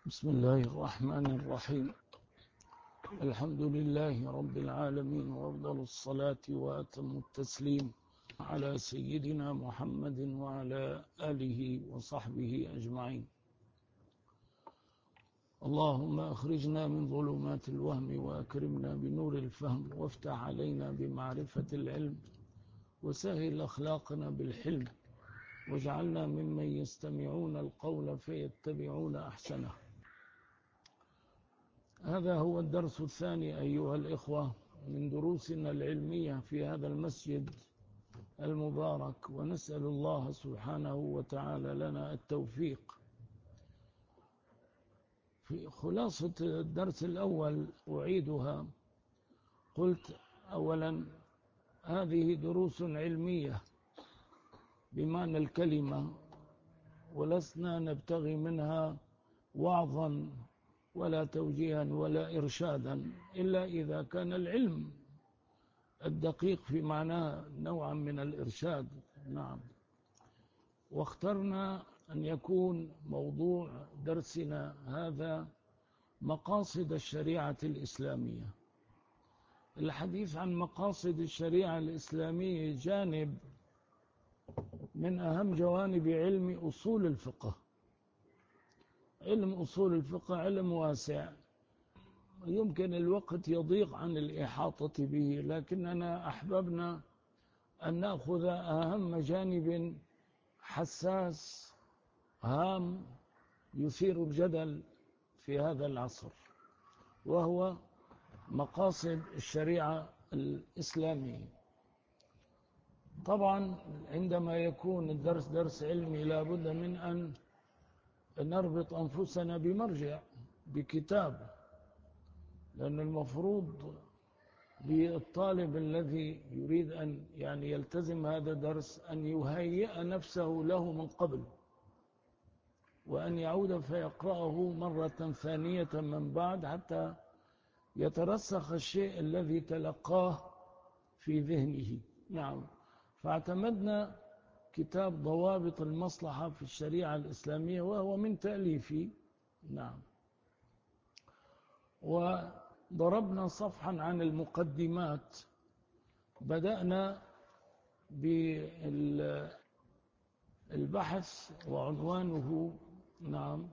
بسم الله الرحمن الرحيم. الحمد لله رب العالمين، وأفضل الصلاة وأتم التسليم على سيدنا محمد وعلى آله وصحبه أجمعين. اللهم أخرجنا من ظلمات الوهم وأكرمنا بنور الفهم، وافتح علينا بمعرفة العلم، وسهل أخلاقنا بالحلم، واجعلنا ممن يستمعون القول فيتبعون أحسنه. هذا هو الدرس الثاني أيها الإخوة من دروسنا العلمية في هذا المسجد المبارك، ونسأل الله سبحانه وتعالى لنا التوفيق. في خلاصة الدرس الأول أعيدها. قلت أولا هذه دروس علمية بمعنى الكلمة، ولسنا نبتغي منها وعظا ولا توجيها ولا إرشادا، إلا إذا كان العلم الدقيق في معناه نوعا من الإرشاد. نعم. واخترنا أن يكون موضوع درسنا هذا مقاصد الشريعة الإسلامية. الحديث عن مقاصد الشريعة الإسلامية جانب من أهم جوانب علم أصول الفقه. علم أصول الفقه علم واسع، يمكن الوقت يضيق عن الإحاطة به، لكننا أحببنا أن نأخذ أهم جانب حساس هام يثير الجدل في هذا العصر، وهو مقاصد الشريعة الإسلامية. طبعا عندما يكون الدرس درس علمي لابد من أن نربط أنفسنا بمرجع، بكتاب، لأن المفروض بالطالب الذي يريد أن يلتزم هذا الدرس أن يهيئ نفسه له من قبل، وأن يعود فيقرأه مرة ثانية من بعد حتى يترسخ الشيء الذي تلقاه في ذهنه. نعم. فاعتمدنا كتاب ضوابط المصلحة في الشريعة الإسلامية، وهو من تأليفي. نعم. وضربنا صفحا عن المقدمات. بدأنا بالبحث وعنوانه. نعم.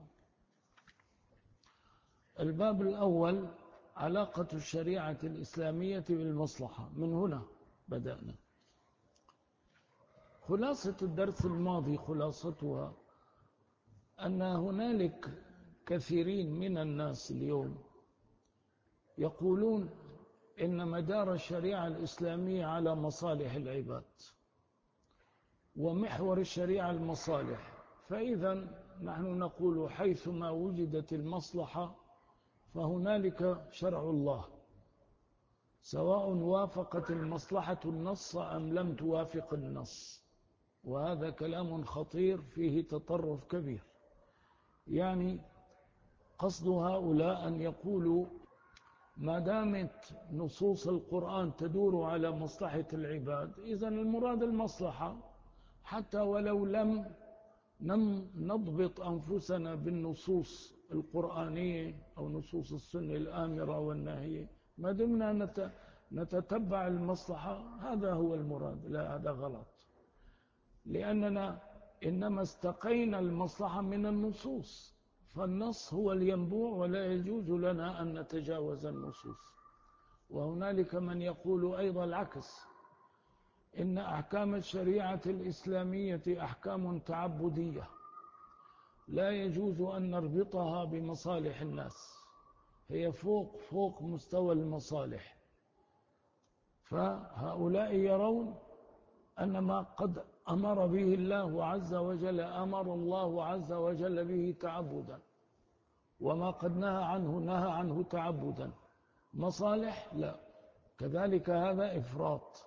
الباب الأول: علاقة الشريعة الإسلامية بالمصلحة. من هنا بدأنا. خلاصة الدرس الماضي خلاصتها أن هنالك كثيرين من الناس اليوم يقولون إن مدار الشريعة الإسلامية على مصالح العباد، ومحور الشريعة المصالح. فإذا نحن نقول حيثما وجدت المصلحة فهنالك شرع الله، سواء وافقت المصلحة النص أم لم توافق النص. وهذا كلام خطير فيه تطرف كبير. يعني قصد هؤلاء أن يقولوا ما دامت نصوص القرآن تدور على مصلحة العباد، إذن المراد المصلحة، حتى ولو لم نضبط أنفسنا بالنصوص القرآنية أو نصوص السنة الآمرة والناهية، ما دمنا نتتبع المصلحة هذا هو المراد. لا، هذا غلط، لأننا إنما استقينا المصلحة من النصوص، فالنص هو الينبوع، ولا يجوز لنا أن نتجاوز النصوص. وهنالك من يقول أيضا العكس، إن أحكام الشريعة الإسلامية أحكام تعبدية، لا يجوز أن نربطها بمصالح الناس، هي فوق مستوى المصالح. فهؤلاء يرون أن ما قد أمر به الله عز وجل أمر الله عز وجل به تعبدا، وما قد نهى عنه تعبدا. مصالح لا، كذلك هذا إفراط،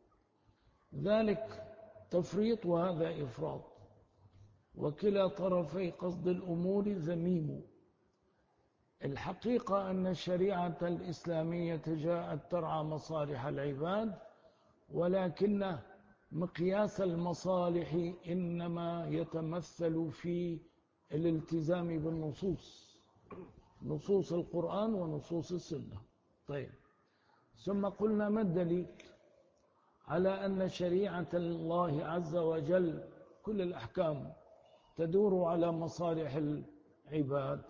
ذلك تفريط وهذا إفراط، وكلا طرفي قصد الأمور ذميم. الحقيقة أن الشريعة الإسلامية جاءت ترعى مصالح العباد، ولكن مقياس المصالح إنما يتمثل في الالتزام بالنصوص. نصوص القرآن ونصوص السنة. طيب، ثم قلنا ما الدليل على أن شريعة الله عز وجل كل الأحكام تدور على مصالح العباد؟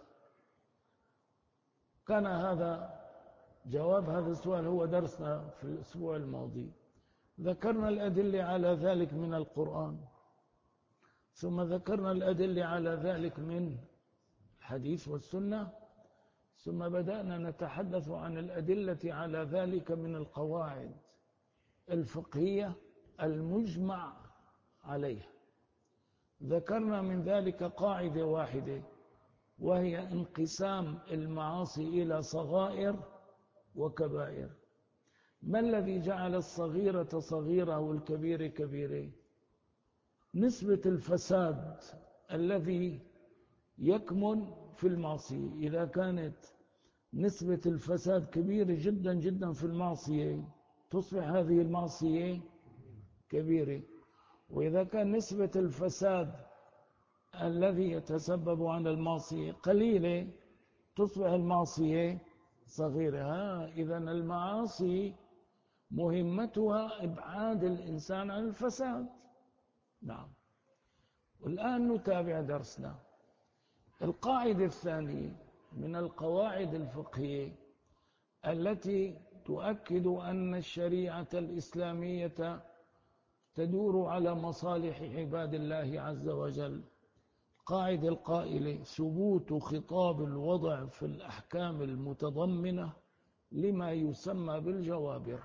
كان هذا جواب هذا السؤال هو درسنا في الأسبوع الماضي. ذكرنا الأدلة على ذلك من القرآن، ثم ذكرنا الأدلة على ذلك من الحديث والسنة، ثم بدأنا نتحدث عن الأدلة على ذلك من القواعد الفقهية المجمع عليها. ذكرنا من ذلك قاعدة واحدة، وهي انقسام المعاصي إلى صغائر وكبائر. ما الذي جعل الصغيرة صغيرة والكبيرة كبيرة؟ نسبة الفساد الذي يكمن في المعصية. إذا كانت نسبة الفساد كبيرة جدا جدا في المعصية، تصبح هذه المعصية كبيرة. وإذا كان نسبة الفساد الذي يتسبب عن المعصية قليلة، تصبح المعصية صغيرة. إذن المعاصي مهمتها إبعاد الإنسان عن الفساد. نعم. والآن نتابع درسنا. القاعدة الثانية من القواعد الفقهية التي تؤكد أن الشريعة الإسلامية تدور على مصالح عباد الله عز وجل، قاعدة القائلة ثبوت خطاب الوضع في الأحكام المتضمنة لما يسمى بالجوابر.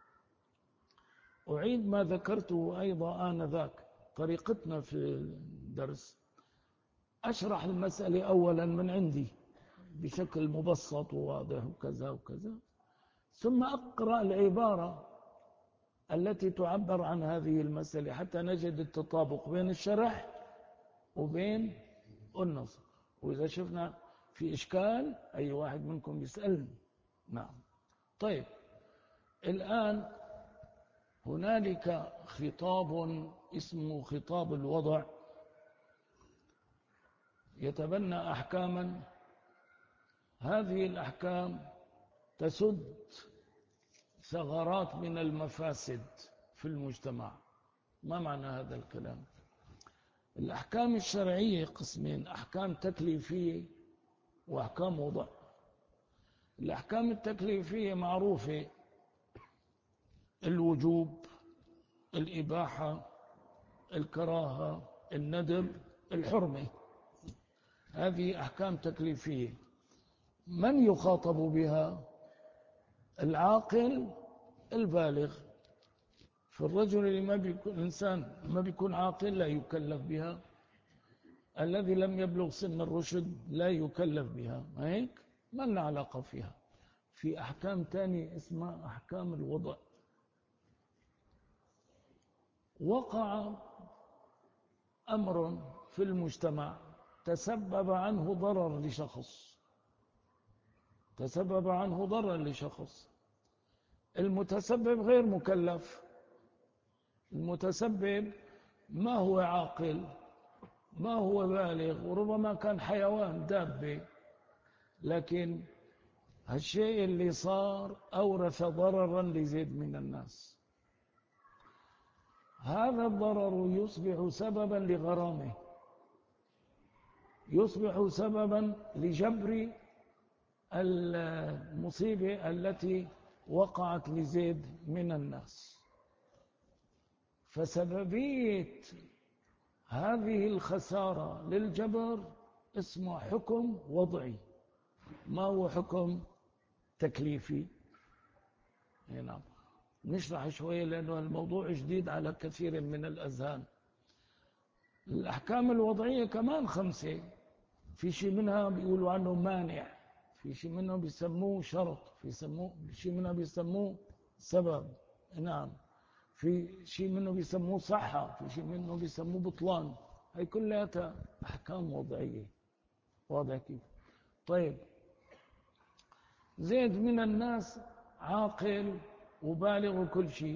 أعيد ما ذكرته أيضا آنذاك. طريقتنا في الدرس أشرح المسألة أولا من عندي بشكل مبسط وواضح وكذا وكذا، ثم أقرأ العبارة التي تعبر عن هذه المسألة حتى نجد التطابق بين الشرح وبين النص. وإذا شفنا في إشكال أي واحد منكم يسألني. نعم. طيب، الآن هنالك خطاب اسمه خطاب الوضع يتبنى أحكاما. هذه الأحكام تسد ثغرات من المفاسد في المجتمع. ما معنى هذا الكلام؟ الأحكام الشرعية قسمين: أحكام تكليفية وأحكام وضع. الأحكام التكليفية معروفة: الوجوب، الإباحة، الكراهة، الندب، الحرمة. هذه أحكام تكليفية. من يخاطب بها؟ العاقل البالغ. فالرجل اللي ما بيكون إنسان ما بيكون عاقل لا يكلف بها. الذي لم يبلغ سن الرشد لا يكلف بها. ما هيك؟ ما لنا علاقة فيها. في أحكام تانية اسمها أحكام الوضع. وقع أمر في المجتمع تسبب عنه ضرر لشخص، تسبب عنه ضرر لشخص. المتسبب غير مكلف. المتسبب ما هو عاقل، ما هو بالغ، وربما كان حيوان دابة، لكن هالشيء اللي صار أورث ضررا لزيد من الناس. هذا الضرر يصبح سببا لغرامه، يصبح سببا لجبر المصيبة التي وقعت لزيد من الناس. فسببية هذه الخسارة للجبر اسمه حكم وضعي. ما هو حكم تكليفي؟ نعم. نشرح شوية لأنه الموضوع جديد على كثير من الأذهان. الأحكام الوضعية كمان 5. في شيء منها بيقولوا عنه مانع، في شيء منه بيسموه شرط، في شيء منه بيسموه سبب. نعم. في شيء منه بيسموه صحة، في شيء منه بيسموه بطلان. هي كلها أحكام وضعية. واضح كيف؟ طيب، زيد من الناس عاقل وبالغ وكل شيء،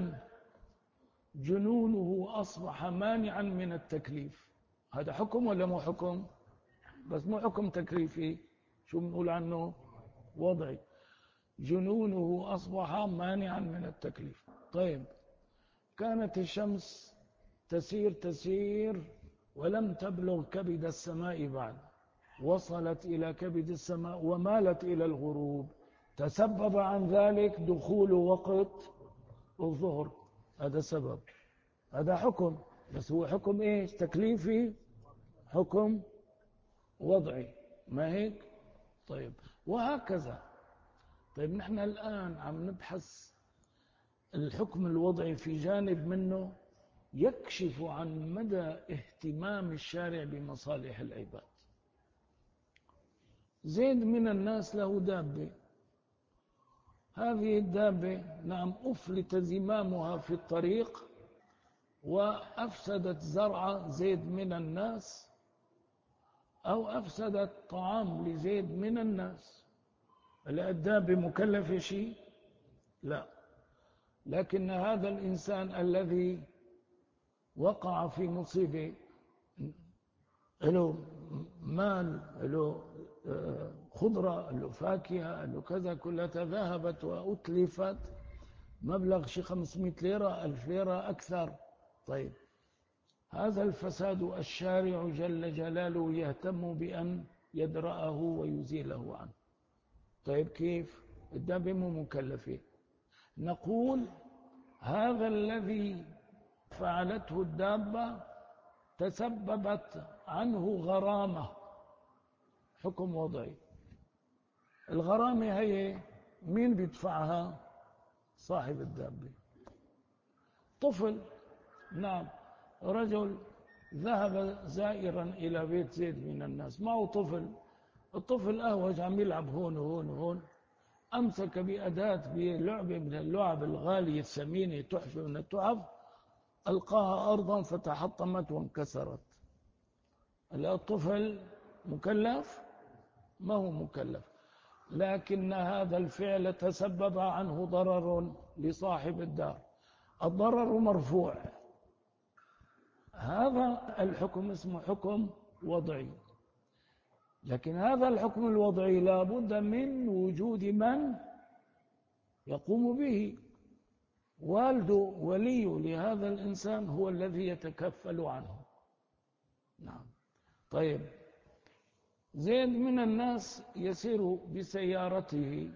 جنونه أصبح مانعا من التكليف. هذا حكم ولا مو حكم؟ بس مو حكم تكليفي. شو بنقول عنه؟ وضعي. جنونه أصبح مانعا من التكليف. طيب، كانت الشمس تسير ولم تبلغ كبد السماء بعد، وصلت إلى كبد السماء ومالت إلى الغروب، تسبب عن ذلك دخول وقت الظهر. هذا سبب، هذا حكم، بس هو حكم إيش؟ تكليفي، حكم وضعي، ما هيك؟ طيب، وهكذا. طيب، نحن الآن عم نبحث الحكم الوضعي في جانب منه يكشف عن مدى اهتمام الشارع بمصالح العباد. زيد من الناس له دابة، هذه الدابة نعم أفلت زمامها في الطريق وأفسدت زرع زيد من الناس، أو أفسدت طعام لزيد من الناس. الدابة مكلف شيء؟ لا، لكن هذا الإنسان الذي وقع في مصيبة، له مال، له خضرة، له فاكهة، له كذا، كلها ذهبت وأتلفت مبلغ شي 500 ليرة، 1000 ليرة أكثر. طيب، هذا الفساد الشارع جل جلاله يهتم بأن يدرأه ويزيله عنه. طيب، كيف؟ الدابة مو مكلفة. نقول هذا الذي فعلته الدابة تسببت عنه غرامة، حكم وضعي. الغرامة هي مين بيدفعها؟ صاحب الدابة. طفل، نعم، رجل ذهب زائرا إلى بيت زيد من الناس، معه طفل، الطفل أهوج عم يلعب هون وهون وهون، أمسك بأداة بلعبة من اللعب الغالية الثمينة، تحفة من التحف، ألقاها أرضا فتحطمت وانكسرت. الطفل مكلف؟ ما هو مكلف، لكن هذا الفعل تسبب عنه ضرر لصاحب الدار، الضرر مرفوع. هذا الحكم اسمه حكم وضعي، لكن هذا الحكم الوضعي لا بد من وجود من يقوم به. والده ولي لهذا الإنسان هو الذي يتكفل عنه. نعم. طيب، زيد من الناس يسير بسيارته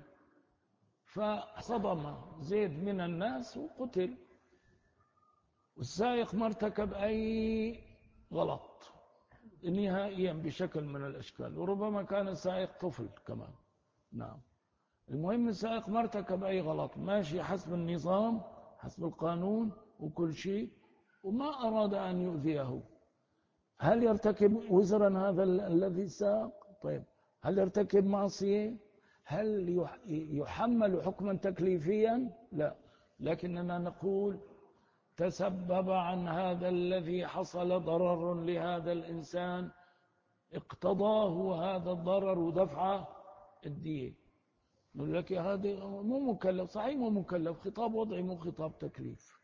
فصدم زيد من الناس وقتل، والسائق ما ارتكب أي غلط نهائيا بشكل من الأشكال، وربما كان السائق طفل كمان. نعم. المهم السائق ما ارتكب أي غلط، ماشي حسب النظام، حسب القانون وكل شيء، وما أراد أن يؤذيه. هل يرتكب وزرا هذا الذي ساق؟ طيب، هل يرتكب معصية؟ هل يحمل حكما تكليفيا؟ لا، لكننا نقول تسبب عن هذا الذي حصل ضرر لهذا الإنسان، اقتضاه هذا الضرر دفع الدية. نقول لك هذا مو مكلف، صحيح مو مكلف، خطاب وضعي مو خطاب تكليف.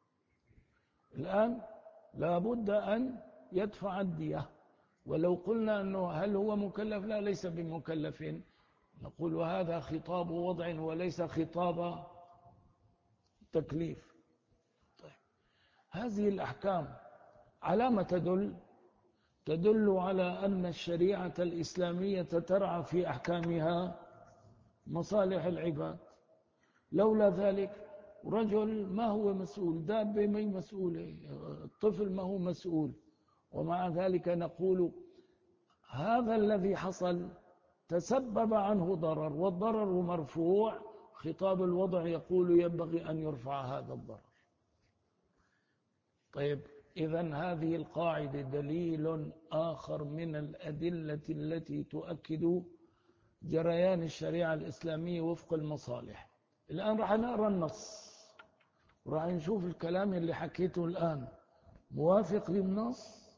الآن لابد أن يدفع الدية، ولو قلنا أنه هل هو مكلف؟ لا، ليس بمكلف، نقول هذا خطاب وضع وليس خطاب تكليف. طيب، هذه الأحكام على ما تدل على أن الشريعة الإسلامية ترعى في أحكامها مصالح العباد. لولا ذلك رجل ما هو مسؤول، دابة ما هي مسؤولة، الطفل ما هو مسؤول، ومع ذلك نقول هذا الذي حصل تسبب عنه ضرر، والضرر مرفوع، خطاب الوضع يقول ينبغي أن يرفع هذا الضرر. طيب، إذن هذه القاعدة دليل آخر من الأدلة التي تؤكد جريان الشريعة الإسلامية وفق المصالح. الآن راح نقرأ النص وراح نشوف الكلام اللي حكيته الآن موافق للنص.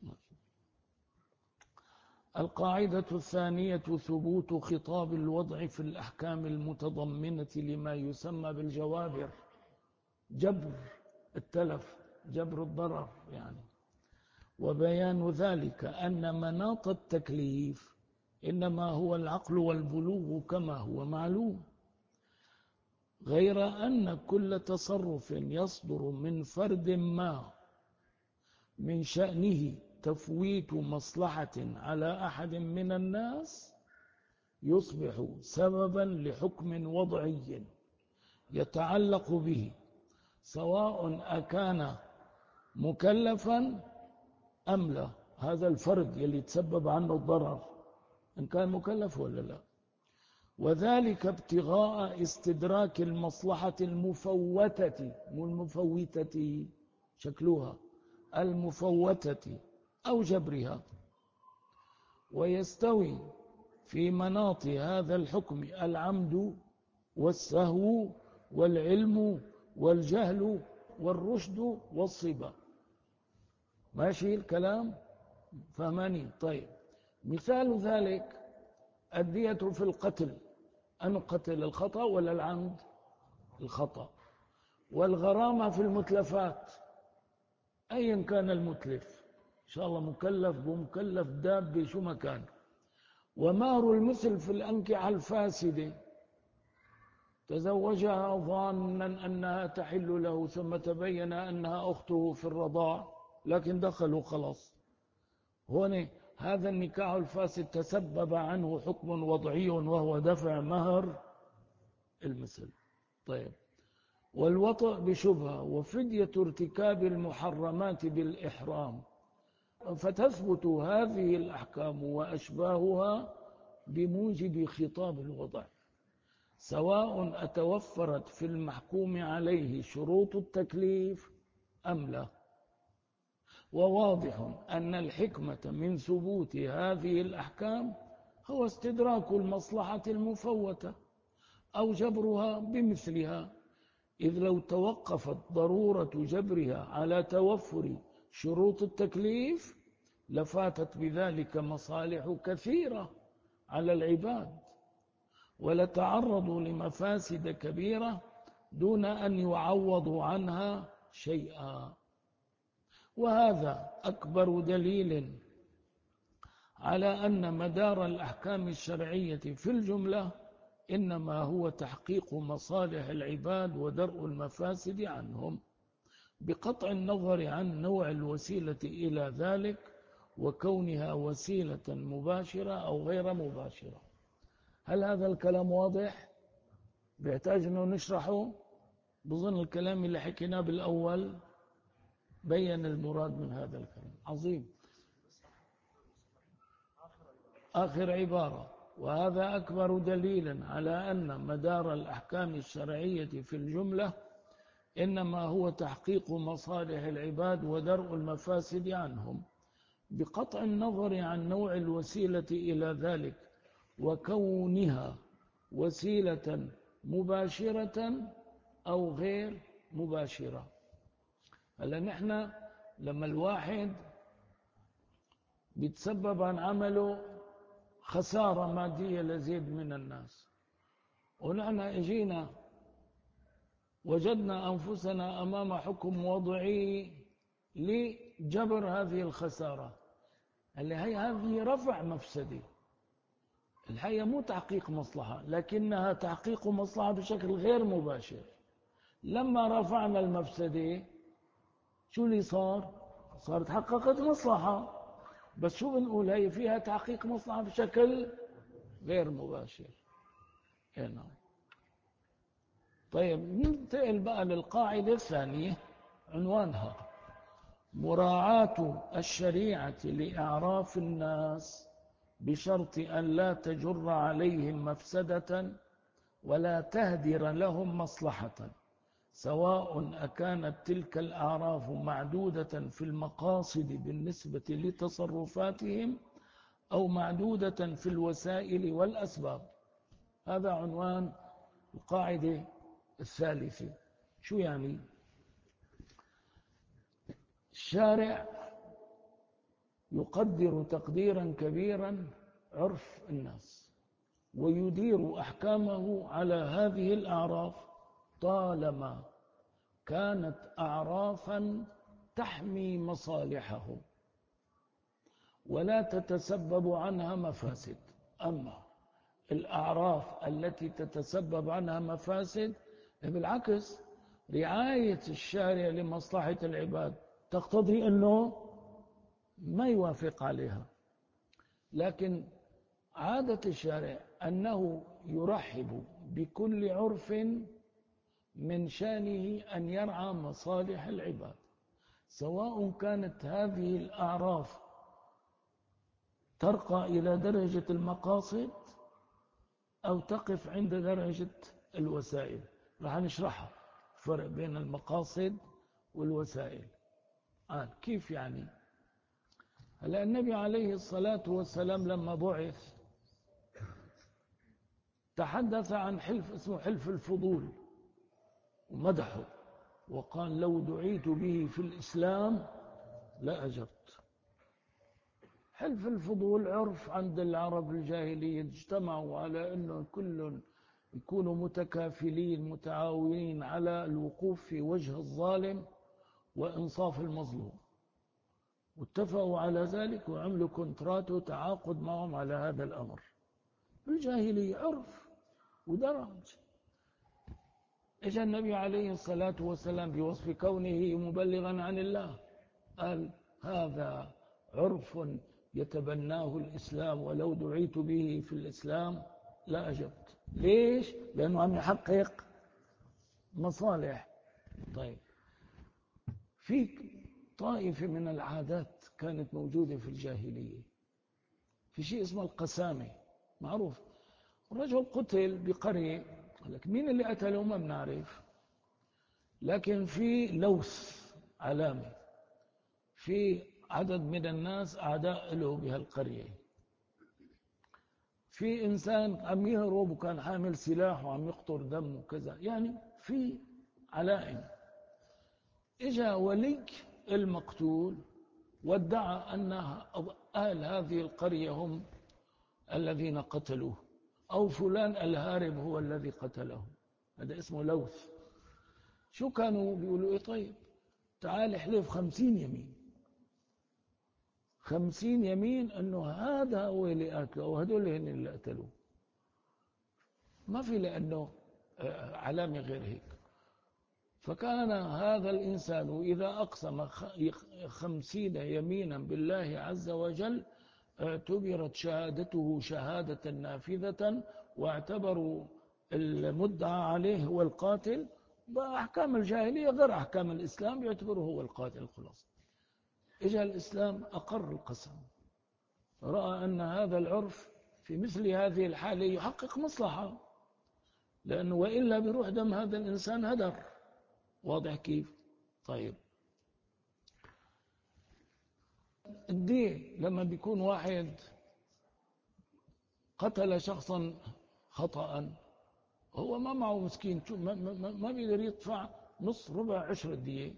القاعدة الثانية ثبوت خطاب الوضع في الأحكام المتضمنة لما يسمى بالجوابر، جبر التلف، جبر الضرر يعني. وبيان ذلك أن مناط التكليف إنما هو العقل والبلوغ كما هو معلوم، غير أن كل تصرف يصدر من فرد ما من شأنه تفويت مصلحة على أحد من الناس يصبح سببا لحكم وضعي يتعلق به، سواء أكان مكلفا أم لا. هذا الفرد يلي تسبب عنه الضرر إن كان مكلف ولا لا، وذلك ابتغاء استدراك المصلحة المفوتة، مو المفوتة شكلها، المفوتة أو جبرها. ويستوي في مناط هذا الحكم العمد والسهو والعلم والجهل والرشد والصبا. ماشي الكلام؟ فهماني؟ طيب، مثال ذلك الدية في القتل، أن قتل الخطأ ولا العمد؟ الخطأ. والغرامة في المتلفات أيا كان المتلف، إن شاء الله مكلف بمكلف داب شو مكان. ومهر المثل في الأنكحة الفاسدة، تزوجها ظانا أنها تحل له ثم تبين أنها أخته في الرضاع لكن دخلوا خلاص، هنا هذا النكاح الفاسد تسبب عنه حكم وضعي وهو دفع مهر المثل. طيب، والوطأ بشبهة وفدية ارتكاب المحرمات بالإحرام، فتثبت هذه الأحكام وأشباهها بموجب خطاب الوضع، سواء أتوفرت في المحكوم عليه شروط التكليف أم لا. وواضح أن الحكمة من ثبوت هذه الأحكام هو استدراك المصلحة المفوتة أو جبرها بمثلها، إذ لو توقفت ضرورة جبرها على توفر شروط التكليف لفاتت بذلك مصالح كثيرة على العباد، ولتعرضوا لمفاسد كبيرة دون أن يعوضوا عنها شيئا. وهذا أكبر دليل على أن مدار الأحكام الشرعية في الجملة إنما هو تحقيق مصالح العباد ودرء المفاسد عنهم، بقطع النظر عن نوع الوسيلة إلى ذلك وكونها وسيلة مباشرة أو غير مباشرة. هل هذا الكلام واضح؟ بيحتاج أنه نشرحه؟ بظن الكلام اللي حكيناه بالأول بين المراد من هذا الكلام. عظيم. آخر عبارة: وهذا أكبر دليل على أن مدار الأحكام الشرعية في الجملة إنما هو تحقيق مصالح العباد ودرء المفاسد عنهم، بقطع النظر عن نوع الوسيلة إلى ذلك وكونها وسيلة مباشرة أو غير مباشرة. هلا نحن لما الواحد بيتسبب عن عمله خسارة مادية لزيد من الناس، ونحن اجينا وجدنا أنفسنا أمام حكم وضعي لجبر هذه الخسارة، اللي هذه رفع مفسدة، الحقيقة مو تحقيق مصلحة لكنها تحقيق مصلحة بشكل غير مباشر. لما رفعنا المفسدة شو اللي صار؟ صار تحققت مصلحة، بس شو بنقول؟ هي فيها تحقيق مصلحة بشكل غير مباشر. هنا طيب، ننتقل بقى للقاعدة الثانية، عنوانها مراعاة الشريعة لإعراف الناس بشرط أن لا تجر عليهم مفسدة ولا تهدر لهم مصلحة، سواء أكانت تلك الأعراف معدودة في المقاصد بالنسبة لتصرفاتهم أو معدودة في الوسائل والأسباب. هذا عنوان القاعدة الثالثة. شو يعني؟ الشارع يقدر تقديرا كبيرا عرف الناس ويدير أحكامه على هذه الأعراف طالما كانت أعرافا تحمي مصالحهم ولا تتسبب عنها مفاسد. أما الأعراف التي تتسبب عنها مفاسد بالعكس، رعاية الشارع لمصلحة العباد تقتضي أنه ما يوافق عليها. لكن عادة الشارع أنه يرحب بكل عرف من شأنه أن يرعى مصالح العباد، سواء كانت هذه الأعراف ترقى إلى درجة المقاصد أو تقف عند درجة الوسائل. راح نشرحها فرق بين المقاصد والوسائل. كيف يعني؟ هلا النبي عليه الصلاة والسلام لما بعث تحدث عن حلف اسمه حلف الفضول ومدحه، وقال لو دعيت به في الإسلام لأجبت. حلف الفضول عرف عند العرب الجاهلية، اجتمعوا على أنه كل يكونوا متكافلين متعاونين على الوقوف في وجه الظالم وإنصاف المظلوم، واتفقوا على ذلك وعملوا كونترات وتعاقد معهم على هذا الأمر. بالجاهلية عرف ودرج. إجا النبي عليه الصلاة والسلام بوصف كونه مبلغا عن الله قال هذا عرف يتبناه الإسلام، ولو دعيت به في الإسلام لا أجبت. ليش؟ لأنه عم يحقق مصالح. طيب، في طائفة من العادات كانت موجودة في الجاهلية، في شيء اسمه القسامة معروف. رجل قتل بقرية، لك مين اللي قتله ما بنعرف، لكن في لوث علامة، في عدد من الناس أعداء له بهالقرية، في إنسان عم يهرب وكان حامل سلاح وعم يقطر دم وكذا، يعني في علائم. إجا ولي المقتول وادعى أن أهل هذه القرية هم الذين قتلوه، أو فلان الهارب هو الذي قتله. هذا اسمه لوث. شو كانوا بيقولوا؟ إيه طيب تعال احلف 50 يمين، 50 يمين أنه هذا هو اللي قتله أو هدول هن اللي قتلوه. ما في لأنه علامة غير هيك. فكان هذا الإنسان إذا أقسم 50 يمينا بالله عز وجل اعتبرت شهادته شهادة نافذة، واعتبروا المدعى عليه هو القاتل. بأحكام الجاهلية غير أحكام الإسلام، يعتبره هو القاتل خلاص. إجا الإسلام أقر القسم، رأى أن هذا العرف في مثل هذه الحالة يحقق مصلحة، لأنه وإلا بيروح دم هذا الإنسان هدر. واضح كيف؟ طيب، الدين لما بيكون واحد قتل شخصا خطأ، هو ما معه مسكين، ما بيقدر يدفع نص ربع عشر الدية.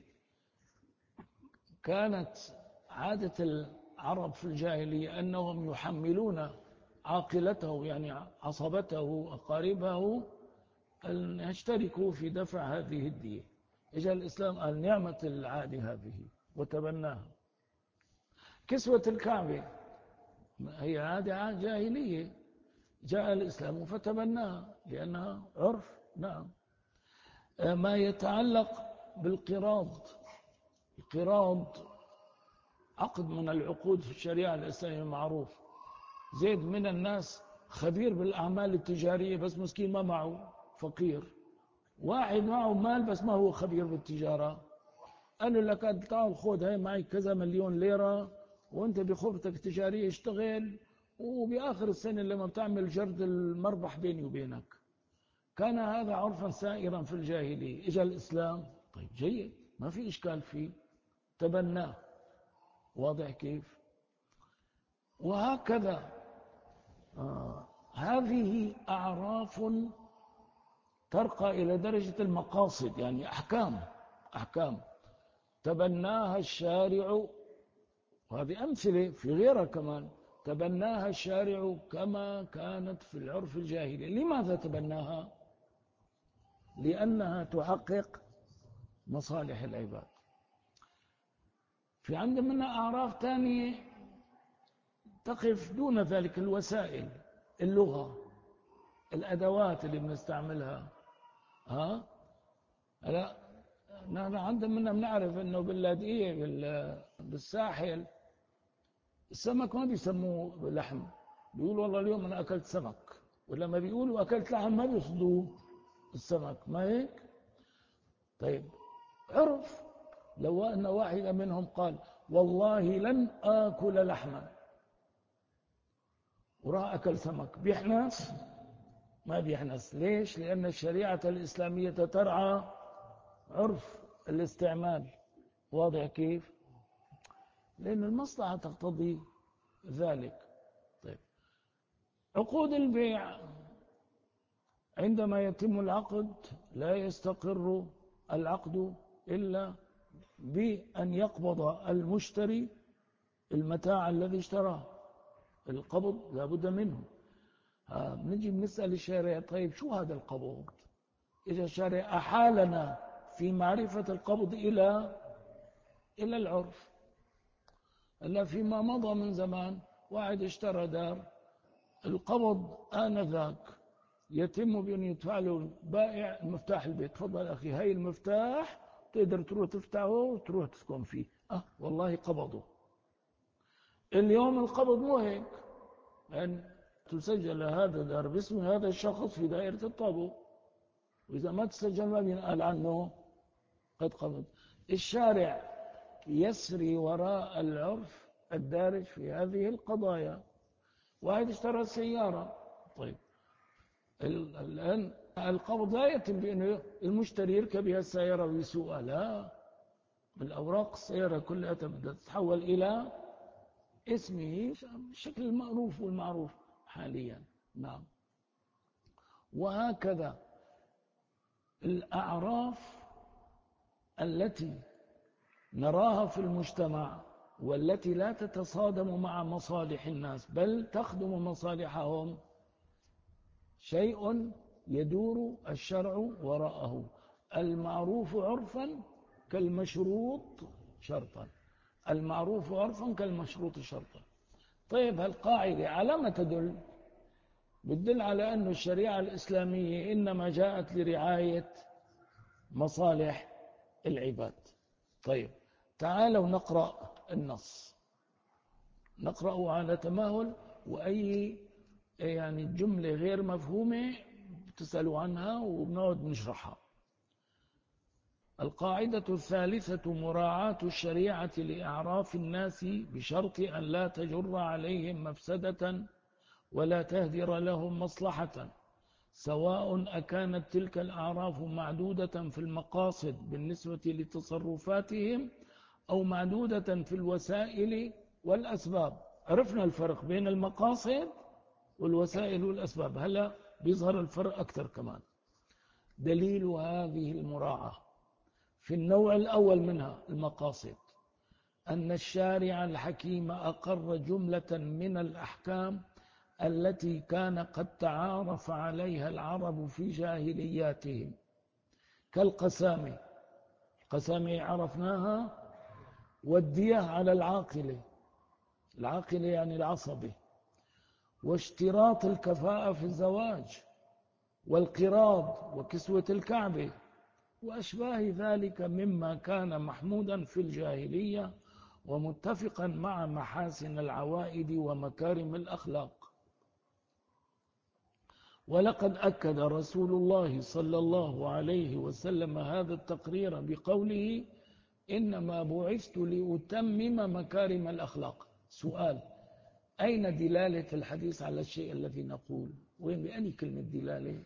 كانت عادة العرب في الجاهلية أنهم يحملون عاقلته يعني عصبته أقاربه أن يشتركوا في دفع هذه الدية. إجا الإسلام قال نعمة العادة هذه وتبناها. كسوة الكعبة هي عادة جاهلية، جاء الإسلام فتبناها لأنها عرف. نعم. ما يتعلق بالقراض، القراض عقد من العقود في الشريعة الإسلامية معروف. زيد من الناس خبير بالأعمال التجارية بس مسكين ما معه، فقير. واحد معه مال بس ما هو خبير بالتجارة، قال لك تعال خذ هاي معي كذا مليون ليرة وانت بخبرتك التجارية اشتغل، وبآخر السنة لما بتعمل جرد المربح بيني وبينك. كان هذا عرفا سائرا في الجاهلية. اجى الإسلام، طيب جيد، ما في إشكال فيه، تبناه. واضح كيف؟ وهكذا هذه أعراف ترقى إلى درجة المقاصد، يعني أحكام تبناها الشارع. وهذه أمثلة في غيرها كمان. تبناها الشارع كما كانت في العرف الجاهلي. لماذا تبناها؟ لأنها تحقق مصالح العباد. في عندنا أعراف ثانية تقف دون ذلك، الوسائل. اللغة، الأدوات اللي بنستعملها. ها لا، نحن عندنا بنعرف انه باللاذقية بالساحل السمك ما بيسموه لحم، بيقولوا والله اليوم انا اكلت سمك، ولما بيقولوا اكلت لحم ما بيقصدوا السمك، ما هيك؟ طيب عرف لو ان واحدا منهم قال والله لن اكل لحما وراح اكل سمك، بيحنس؟ ما بيحنس. ليش؟ لان الشريعة الاسلامية ترعى عرف الاستعمال. واضح كيف؟ لأن المصلحة تقتضي ذلك. طيب عقود البيع عندما يتم العقد لا يستقر العقد إلا بأن يقبض المشتري المتاع الذي اشتراه. القبض لا بد منه. نجي نسأل الشارع طيب شو هذا القبض؟ إذا الشارع أحالنا في معرفة القبض إلى العرف. هلا فيما مضى من زمان واحد اشترى دار، القبض آنذاك يتم بأن يدفع له البائع المفتاح البيت، تفضل أخي هاي المفتاح تقدر تروح تفتحه وتروح تسكن فيه. والله قبضه. اليوم القبض مو هيك، أن تسجل هذا دار باسم هذا الشخص في دائرة الطابو، وإذا ما تسجل ما بينقال عنه قد قبض. الشارع يسري وراء العرف الدارج في هذه القضايا. واحد اشترى سيارة، طيب الآن القبض لا يتم بأنه المشتري يركب بها السيارة ويسوقها، لا، بالأوراق السيارة كلها تبدأ تتحول إلى اسمه بالشكل المألوف والمعروف حاليا. نعم. وهكذا الأعراف التي نراها في المجتمع والتي لا تتصادم مع مصالح الناس بل تخدم مصالحهم شيء يدور الشرع وراءه. المعروف عرفا كالمشروط شرطا. المعروف عرفا كالمشروط شرطا. طيب هالقاعدة على ما تدل؟ بتدل على أن الشريعة الإسلامية إنما جاءت لرعاية مصالح العباد. طيب تعالوا نقرأ النص، نقرأه على تماهل، وأي يعني جملة غير مفهومة بتسألوا عنها وبنقعد نشرحها. القاعدة الثالثة مراعاة الشريعة لأعراف الناس بشرط أن لا تجر عليهم مفسدة ولا تهدر لهم مصلحة، سواء أكانت تلك الأعراف معدودة في المقاصد بالنسبة لتصرفاتهم أو معدودة في الوسائل والأسباب. عرفنا الفرق بين المقاصد والوسائل والأسباب، هلا بيظهر الفرق أكثر كمان. دليل هذه المراعاة في النوع الأول منها المقاصد أن الشارع الحكيم أقر جملة من الأحكام التي كان قد تعارف عليها العرب في جاهلياتهم كالقسامة. القسامة عرفناها، والدية على العاقلة، العاقلة يعني العصبة، واشتراط الكفاءة في الزواج، والقراض وكسوة الكعبة وأشباه ذلك مما كان محمودا في الجاهلية ومتفقا مع محاسن العوائد ومكارم الأخلاق. ولقد أكد رسول الله صلى الله عليه وسلم هذا التقرير بقوله إنما بعثت لأتمم مكارم الأخلاق. سؤال: أين دلالة الحديث على الشيء الذي نقول؟ وين بأني كلمة دلالة؟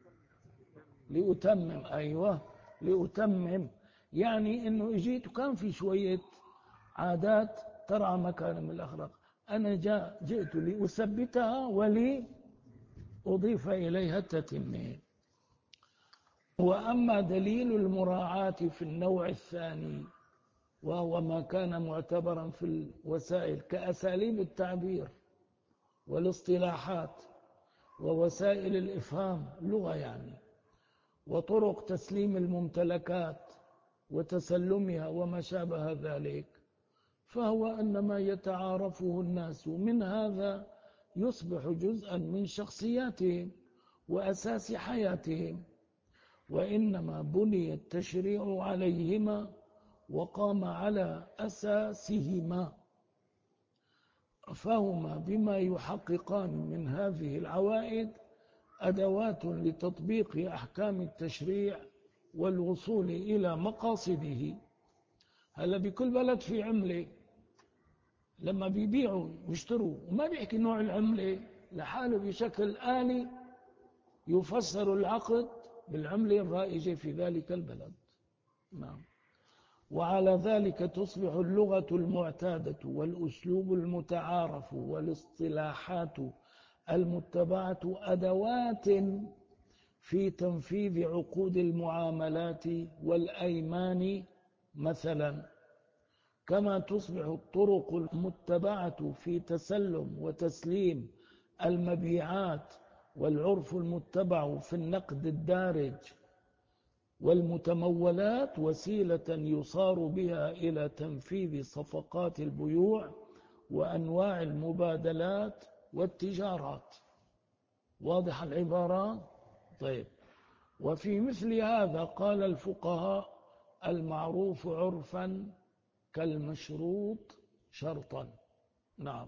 لأتمم. أيوة لأتمم، يعني إنه إجيت وكان في شوية عادات ترعى مكارم الأخلاق، أنا جئت لأثبتها ولأضيف إليها التتمة. وأما دليل المراعاة في النوع الثاني وهو ما كان معتبرا في الوسائل كأساليب التعبير والاصطلاحات ووسائل الإفهام، لغة يعني، وطرق تسليم الممتلكات وتسلمها وما شابه ذلك، فهو أن ما يتعارفه الناس من هذا يصبح جزءا من شخصياتهم وأساس حياتهم، وإنما بني التشريع عليهما وقام على أساسهما، فهما بما يحققان من هذه العوائد أدوات لتطبيق أحكام التشريع والوصول إلى مقاصده. هلا بكل بلد في عملة، لما بيبيعوا ويشتروا وما بيحكي نوع العملة لحاله بشكل آلي يفسر العقد بالعملة الرائجة في ذلك البلد. نعم. وعلى ذلك تصبح اللغة المعتادة والأسلوب المتعارف والاصطلاحات المتبعة أدوات في تنفيذ عقود المعاملات والأيمان مثلا، كما تصبح الطرق المتبعة في تسلم وتسليم المبيعات والعرف المتبع في النقد الدارج والمتمولات وسيلة يصار بها إلى تنفيذ صفقات البيوع وأنواع المبادلات والتجارات. واضح العبارة؟ طيب. وفي مثل هذا قال الفقهاء: المعروف عرفا كالمشروط شرطا. نعم.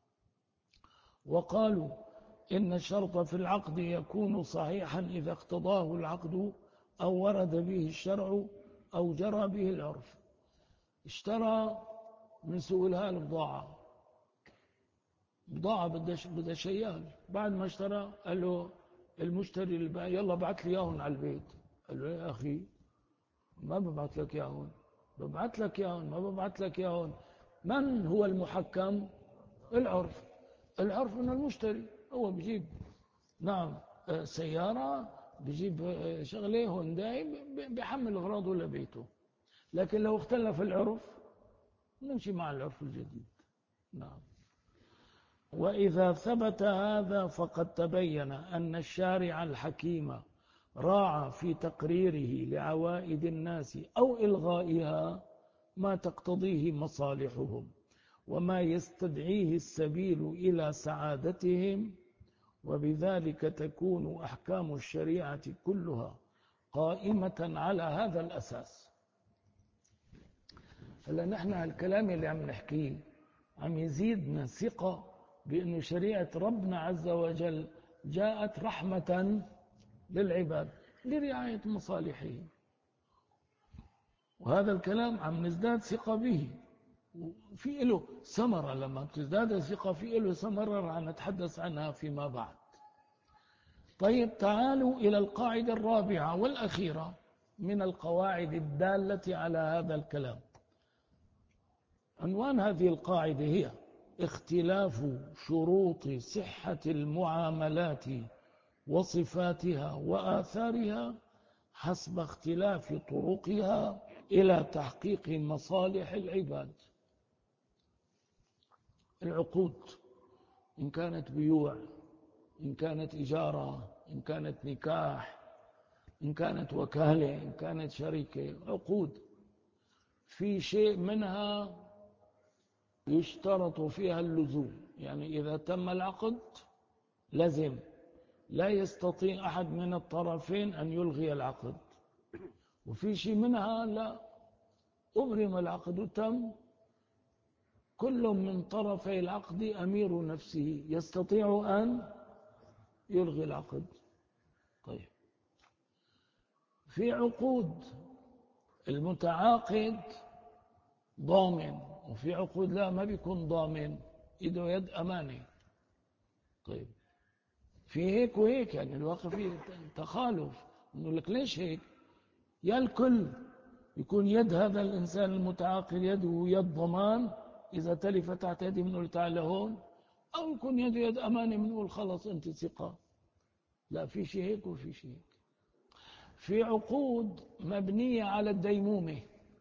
وقالوا إن الشرط في العقد يكون صحيحا إذا اقتضاه العقد أو ورد به الشرع أو جرى به العرف. اشترى من سوق الهال بضاعة بدها شيال، بعد ما اشترى قال له المشتري البائع: يلا بعت لي اياهم على البيت. قال له: يا أخي ما ببعت لك اياهم، ببعت لك اياهم ما ببعت لك اياهم. من هو المحكم؟ العرف. العرف من المشتري، هو بيجيب نعم سيارة، بيجيب شغلة هونداي، بيحمل أغراضه لبيته. لكن لو اختلف العرف نمشي مع العرف الجديد. نعم. وإذا ثبت هذا فقد تبين أن الشارع الحكيم راعى في تقريره لعوائد الناس أو إلغائها ما تقتضيه مصالحهم وما يستدعيه السبيل إلى سعادتهم، وبذلك تكون أحكام الشريعة كلها قائمة على هذا الأساس. هلا نحن الكلام اللي عم نحكيه عم يزيدنا ثقة بأن شريعة ربنا عز وجل جاءت رحمة للعباد لرعاية مصالحهم، وهذا الكلام عم نزداد ثقة به، وفي له ثمرة. لما تزداد الثقة في له ثمرة رح نتحدث عنها فيما بعد. طيب، تعالوا إلى القاعدة الرابعة والأخيرة من القواعد الدالة على هذا الكلام. عنوان هذه القاعدة هي: اختلاف شروط صحة المعاملات وصفاتها وآثارها حسب اختلاف طرقها إلى تحقيق مصالح العباد. العقود إن كانت بيوع، إن كانت إجارة، إن كانت نكاح، إن كانت وكالة، إن كانت شركة، عقود في شيء منها يشترط فيها اللزوم، يعني إذا تم العقد لازم، لا يستطيع أحد من الطرفين أن يلغي العقد. وفي شيء منها لا، أبرم العقد وتم، كل من طرفي العقد أمير نفسه يستطيع أن يلغي العقد. طيب، في عقود المتعاقد ضامن، وفي عقود لا، ما بيكون ضامن، إيده يد أمانة. طيب، في هيك وهيك، يعني الواقع فيه تخالف. نقول لك ليش هيك؟ يا الكل يكون يد هذا الإنسان المتعاقد يده يد ضمان، إذا تلف تحت يدي بنقول تعال هون، أو يكون يده يد أمانة بنقول خلص أنت ثقة. لا، في شيء هيك وفي شيء هيك. في عقود مبنية على الديمومة،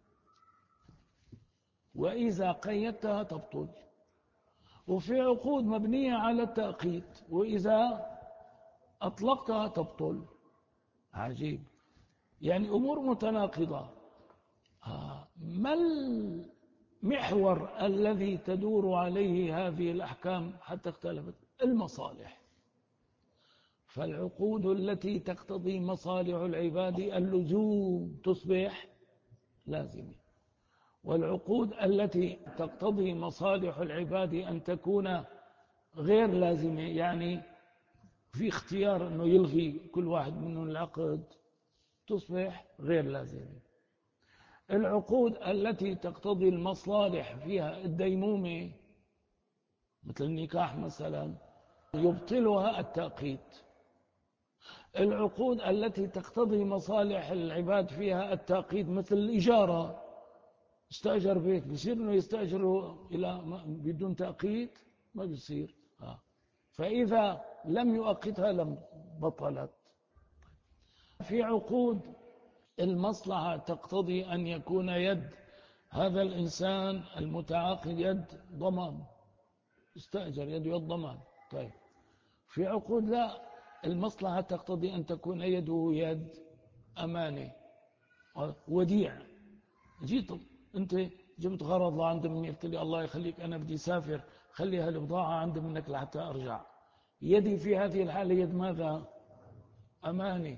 وإذا قيدتها تبطل. وفي عقود مبنية على التأقيت، وإذا أطلقتها تبطل. عجيب، يعني أمور متناقضة. ما المحور الذي تدور عليه هذه الأحكام حتى اختلفت؟ المصالح. فالعقود التي تقتضي مصالح العباد اللزوم تصبح لازمة، والعقود التي تقتضي مصالح العباد أن تكون غير لازمة، يعني في اختيار أنه يلغي كل واحد منهم العقد، تصبح غير لازمة. العقود التي تقتضي المصالح فيها الديمومة مثل النكاح مثلا يبطلها التأقيت. العقود التي تقتضي مصالح العباد فيها التأقيت مثل الإجارة، استأجر بيت بيصير انه يستأجره بدون تأقيت؟ ما بيصير. فإذا لم يؤقتها لم بطلت. في عقود المصلحة تقتضي أن يكون يد هذا الإنسان المتعاقد يد ضمان، استأجر يد ضمان. طيب في عقود لا، المصلحة تقتضي أن تكون يده يد أمانة وديع. جيت أنت جبت غرض عند مني، قلت لي الله يخليك أنا بدي سافر، خلي هالبضاعة عند منك لحتى أرجع. يدي في هذه الحالة يد ماذا؟ أمانة.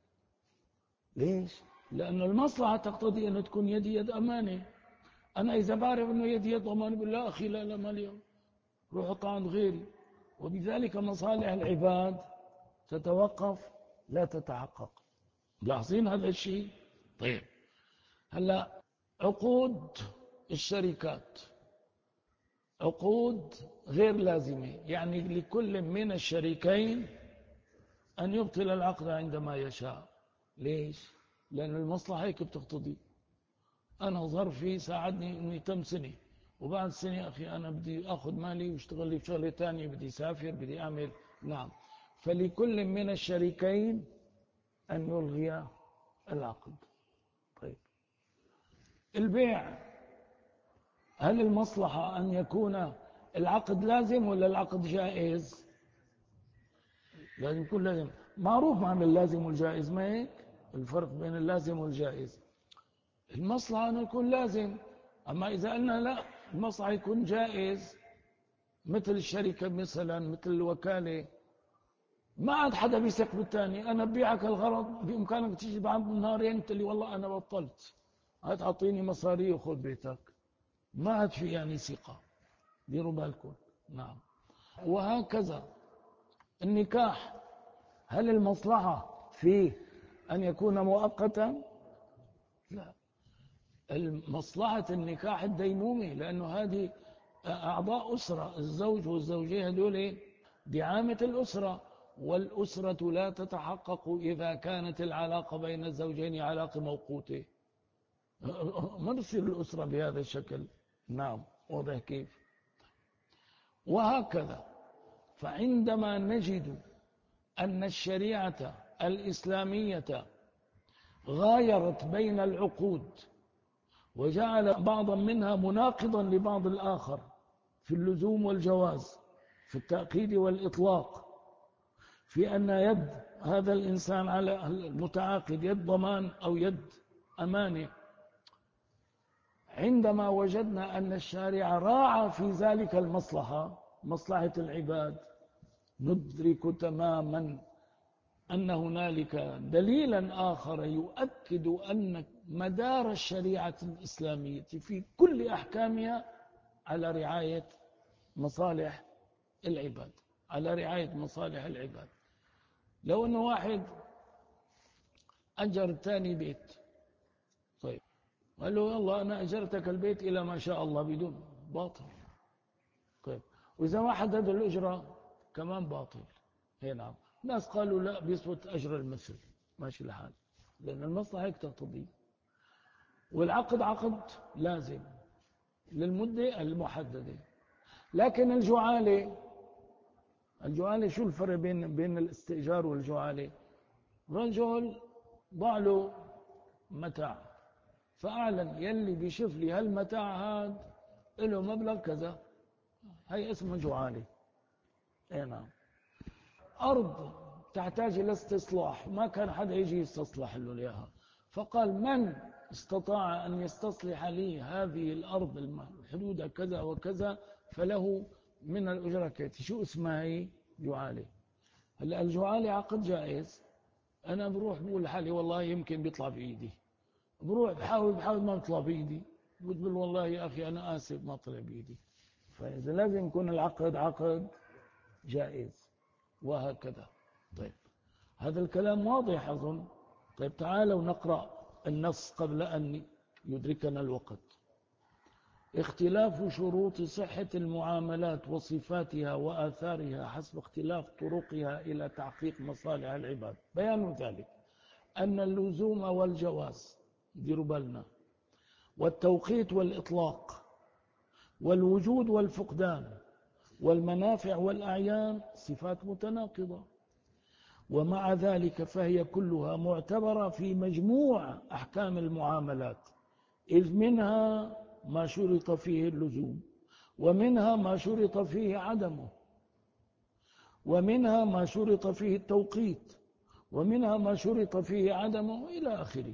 ليش؟ لأن المصلحة تقتضي أن تكون يدي يد أمانة. أنا إذا بعرف أنه يدي يد أمانة بقول لا أخي لا ما اليوم، روح اطلع عند غيري. وبذلك مصالح العباد تتوقف لا تتحقق. ملاحظين هذا الشيء؟ طيب هلا عقود الشركات عقود غير لازمة، يعني لكل من الشريكين أن يبطل العقد عندما يشاء. ليش؟ لأن المصلحة هيك بتقتضي. أنا ظرفي ساعدني أني تم سنة، وبعد سنة أخي أنا بدي أخذ مالي واشتغل لي بشغلة تانية، بدي أسافر بدي أعمل. نعم، فلكل من الشريكين أن يلغي العقد. طيب البيع، هل المصلحة أن يكون العقد لازم ولا العقد جائز؟ لازم يكون لازم. معروف معنى اللازم والجائز، ما هيك الفرق بين اللازم والجائز؟ المصلحة أنه يكون لازم، أما إذا قلنا لا المصلحة يكون جائز مثل الشركة مثلا مثل الوكالة، ما عاد حدا بيثق بالثاني. أنا ببيعك الغرض بإمكانك تيجي بعد نهارين تقول لي والله أنا بطلت، هات أعطيني مصاري وخذ بيتك. ما عاد في يعني ثقة، ديروا بالكم. نعم. وهكذا النكاح، هل المصلحة فيه أن يكون مؤقتا؟ لا، المصلحة النكاح الديمومي، لأنه هذه أعضاء أسرة، الزوج والزوجين هذول دعامة الأسرة، والأسرة لا تتحقق إذا كانت العلاقة بين الزوجين علاقة موقوتة. ما بصير الأسرة بهذا الشكل. نعم، واضح كيف؟ وهكذا. فعندما نجد أن الشريعة الإسلامية غايرت بين العقود وجعل بعضا منها مناقضا لبعض الآخر في اللزوم والجواز، في التأكيد والإطلاق، في أن يد هذا الإنسان على المتعاقد يد ضمان أو يد أمانة، عندما وجدنا أن الشارع راعى في ذلك المصلحة، مصلحة العباد، ندرك تماما أن هنالك دليلا آخر يؤكد أن مدار الشريعة الإسلامية في كل أحكامها على رعاية مصالح العباد، على رعاية مصالح العباد. لو أن واحد أجر ثاني بيت، طيب قال له والله أنا أجرتك البيت إلى ما شاء الله بدون باطل. طيب وإذا ما حدد الأجرة كمان باطل. هي نعم، ناس قالوا لا بيثبت أجر المثل، ماشي الحال، لأن المصلحة هيك تقتضي. والعقد عقد لازم للمدة المحددة. لكن الجعالة شو الفرق بين الاستئجار والجعالة؟ رجل ضع له متاع فأعلن يلي بيشوف لي هالمتاع هاد له مبلغ كذا، هي اسمها جعالة. اي نعم. أرض تحتاج إلى استصلاح، ما كان حدا يجي يستصلح له إياها، فقال من استطاع أن يستصلح لي هذه الأرض حدودها كذا وكذا فله من الأجرة كيتي. شو اسمها هي؟ جعالة. هلا الجعالة عقد جائز. أنا بروح بقول لحالي والله يمكن بيطلع بإيدي، بروح بحاول ما بيطلع بإيدي، بقول والله يا أخي أنا آسف ما طلع بإيدي. فإذا لازم يكون العقد عقد جائز وهكذا. طيب هذا الكلام واضح أظن. طيب تعالوا نقرأ النص قبل أن يدركنا الوقت. اختلاف شروط صحة المعاملات وصفاتها وآثارها حسب اختلاف طرقها إلى تحقيق مصالح العباد. بيان ذلك أن اللزوم والجواز، ديروا بالنا، والتوقيت والإطلاق، والوجود والفقدان، والمنافع والأعيان صفات متناقضة، ومع ذلك فهي كلها معتبرة في مجموع أحكام المعاملات، إذ منها ما شرط فيه اللزوم، ومنها ما شرط فيه عدمه، ومنها ما شرط فيه التوقيت، ومنها ما شرط فيه عدمه إلى آخره.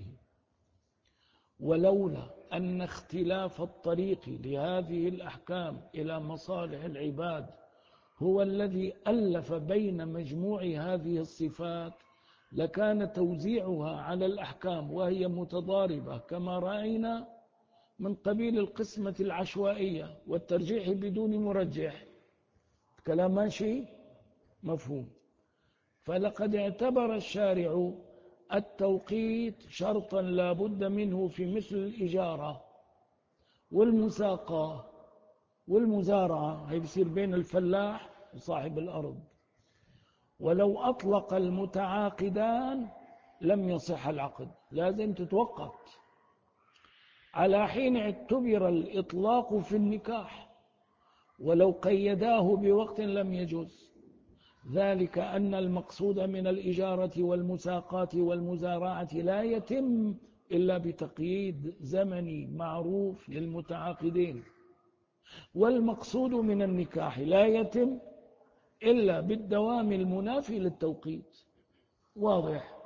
ولولا أن اختلاف الطريق لهذه الأحكام إلى مصالح العباد هو الذي ألف بين مجموع هذه الصفات لكان توزيعها على الأحكام وهي متضاربة كما رأينا من قبيل القسمة العشوائية والترجيح بدون مرجح. كلام ماشي مفهوم. فلقد اعتبر الشارع التوقيت شرطا لا بد منه في مثل الإجارة والمساقة والمزارعة، هي بيصير بين الفلاح وصاحب الأرض. ولو أطلق المتعاقدان لم يصح العقد، لازم تتوقت. على حين اعتبر الإطلاق في النكاح، ولو قيداه بوقت لم يجوز، ذلك أن المقصود من الإجارة والمساقات والمزارعة لا يتم إلا بتقييد زمني معروف للمتعاقدين، والمقصود من النكاح لا يتم إلا بالدوام المنافي للتوقيت. واضح.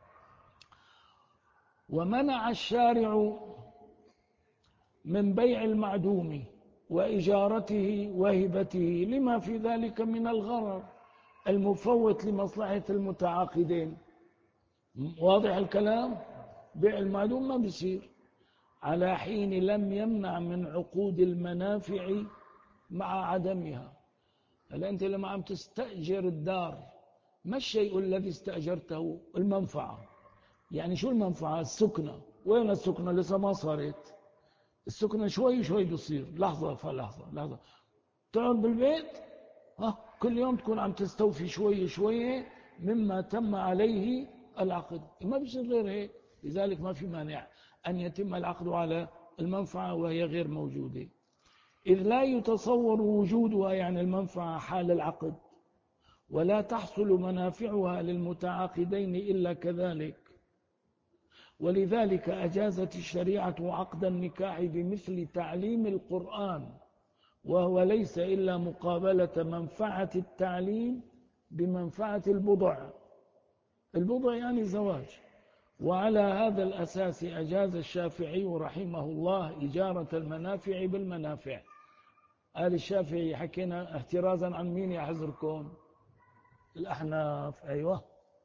ومنع الشارع من بيع المعدوم وإجارته وهبته لما في ذلك من الغرر المفوت لمصلحة المتعاقدين. واضح الكلام؟ بيع المعدوم ما بيصير، على حين لم يمنع من عقود المنافع مع عدمها. هلا أنت لما عم تستأجر الدار، ما الشيء الذي استأجرته؟ المنفعة. يعني شو المنفعة؟ السكنة. وين السكنة؟ لسه ما صارت. السكنة شوي شوي بيصير، لحظة فلحظة لحظة. تقعد بالبيت كل يوم تكون عم تستوفي شوي شوي مما تم عليه العقد، ما بيصير غير هيك. لذلك ما في مانع أن يتم العقد على المنفعة وهي غير موجودة، إذ لا يتصور وجودها يعني المنفعة حال العقد، ولا تحصل منافعها للمتعاقدين إلا كذلك. ولذلك أجازت الشريعة عقد النكاح بمثل تعليم القرآن، وهو ليس إلا مقابلة منفعة التعليم بمنفعة البضع. البضع يعني الزواج. وعلى هذا الأساس أجاز الشافعي رحمه الله إجارة المنافع بالمنافع. قال الشافعي، حكينا احترازا عن مين يا حزركم؟ الأحناف. أيوة.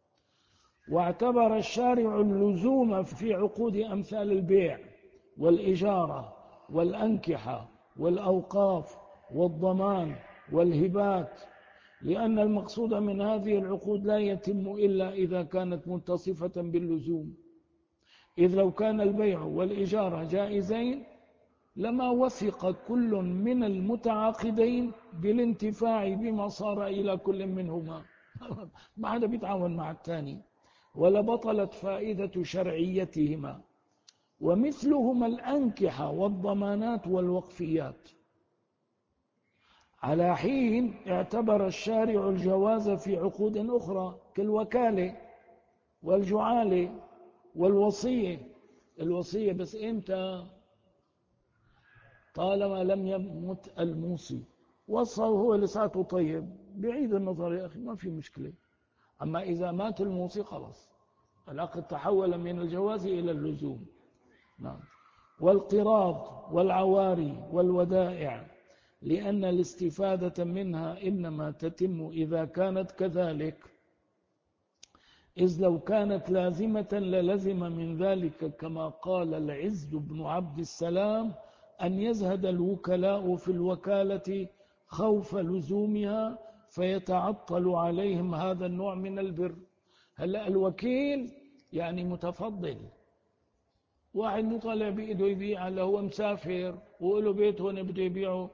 واعتبر الشارع اللزوم في عقود أمثال البيع والإجارة والأنكحة والأوقاف والضمان والهبات، لأن المقصود من هذه العقود لا يتم إلا إذا كانت متصفة باللزوم، إذ لو كان البيع والإجارة جائزين لما وثق كل من المتعاقدين بالانتفاع بما صار إلى كل منهما ما حدا بيتعاون مع الثاني، ولبطلت فائدة شرعيتهما. ومثلهما الأنكحة والضمانات والوقفيات. على حين اعتبر الشارع الجواز في عقود أخرى كالوكالة والجعالة والوصية. الوصية بس إمتى؟ طالما لم يمت الموصي، وصى هو لساته طيب، بعيد النظر يا أخي ما في مشكلة. أما إذا مات الموصي خلاص العقد تحول من الجواز إلى اللزوم. نعم. والقراض والعواري والودائع، لأن الاستفادة منها إنما تتم إذا كانت كذلك، إذ لو كانت لازمة للزم من ذلك كما قال العز بن عبد السلام أن يزهد الوكلاء في الوكالة خوف لزومها فيتعطل عليهم هذا النوع من البر. هلأ الوكيل يعني متفضل، واحد مطلع بإيده يبيع، هلا هو مسافر وله بيت هون بده يبيعه،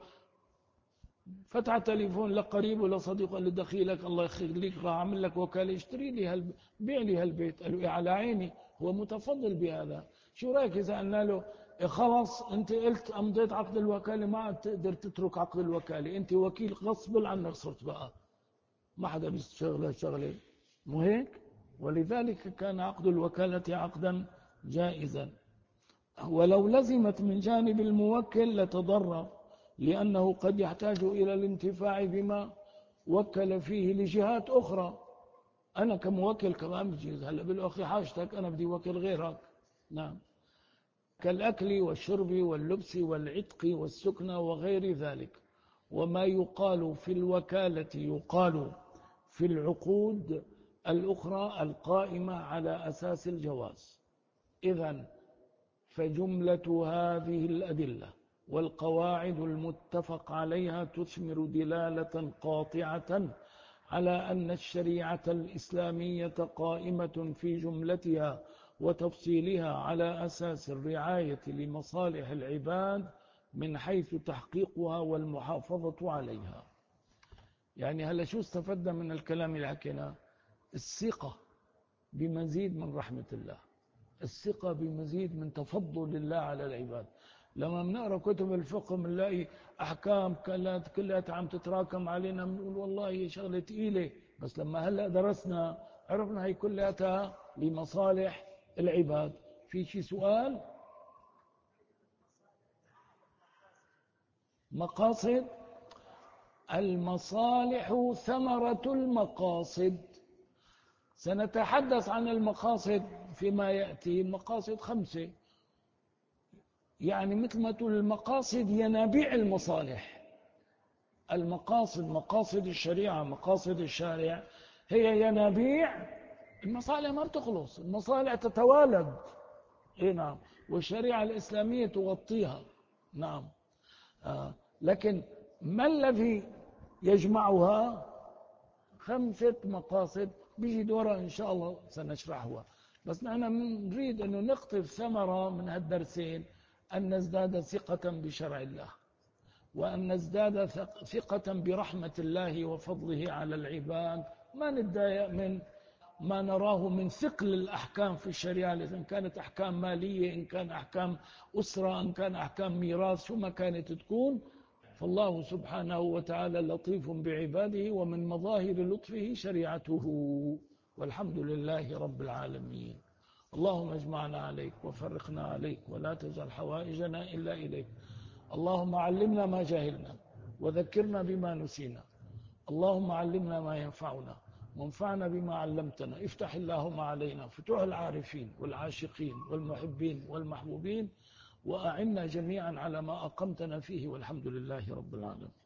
فتح تليفون لقريب ولا صديق قال له دخيلك الله يخليك راح اعمل لك وكاله اشتري لي بيع لي هالبيت. قال له إيه على عيني، هو متفضل بهذا. شو رايك اذا قلنا له إيه خلاص انت قلت امضيت عقد الوكاله ما عاد تقدر تترك عقد الوكاله، انت وكيل غصب عنك صرت بقى، ما حدا بيشتغل هالشغله، مو هيك؟ ولذلك كان عقد الوكاله عقدا جائزا. ولو لزمت من جانب الموكل لتضرر، لأنه قد يحتاج إلى الانتفاع بما وكل فيه لجهات أخرى. أنا كموكل كمان بجيز هلا بالأخي حاجتك أنا بدي وكل غيرك. نعم، كالأكل والشرب واللبس والعتق والسكنى وغير ذلك. وما يقال في الوكالة يقال في العقود الأخرى القائمة على أساس الجواز. إذن فجملة هذه الأدلة والقواعد المتفق عليها تثمر دلالة قاطعة على أن الشريعة الإسلامية قائمة في جملتها وتفصيلها على أساس الرعاية لمصالح العباد من حيث تحقيقها والمحافظة عليها. يعني هلا شو استفدنا من الكلام اللي حكيناه؟ الثقة بمزيد من رحمة الله، الثقة بمزيد من تفضل الله على العباد. لما بنقرأ كتب الفقه بنلاقي أحكام كلها عم تتراكم علينا، بنقول والله هي شغلة ثقيلة، بس لما هلأ درسنا عرفنا هي كلها لمصالح العباد. في شي سؤال؟ مقاصد المصالح ثمرة المقاصد. سنتحدث عن المقاصد فيما يأتي. المقاصد 5، يعني مثل ما تقول المقاصد ينابيع المصالح. المقاصد مقاصد الشريعة، مقاصد الشارع هي ينابيع المصالح، ما بتخلص، المصالح تتوالد. إيه نعم، والشريعة الإسلامية تغطيها. نعم. لكن ما الذي يجمعها؟ 5 مقاصد بيجي دورة إن شاء الله سنشرحها. بس نحن نريد أنه نقطف ثمرة من هالدرسين، أن نزداد ثقة بشرع الله، وأن نزداد ثقة برحمة الله وفضله على العباد. ما نتضايق من ما نراه من ثقل الأحكام في الشريعة، إن كانت أحكام مالية، إن كان أحكام أسرة، إن كان أحكام ميراث، شو ما كانت تكون. فالله سبحانه وتعالى لطيف بعباده، ومن مظاهر لطفه شريعته، والحمد لله رب العالمين. اللهم اجمعنا عليك وفرقنا عليك، ولا تجعل حوائجنا إلا إليك. اللهم علمنا ما جهلنا وذكرنا بما نسينا. اللهم علمنا ما ينفعنا وانفعنا بما علمتنا. افتح اللهم علينا فتوح العارفين والعاشقين والمحبين والمحبوبين، وأعنا جميعا على ما أقمتنا فيه، والحمد لله رب العالمين.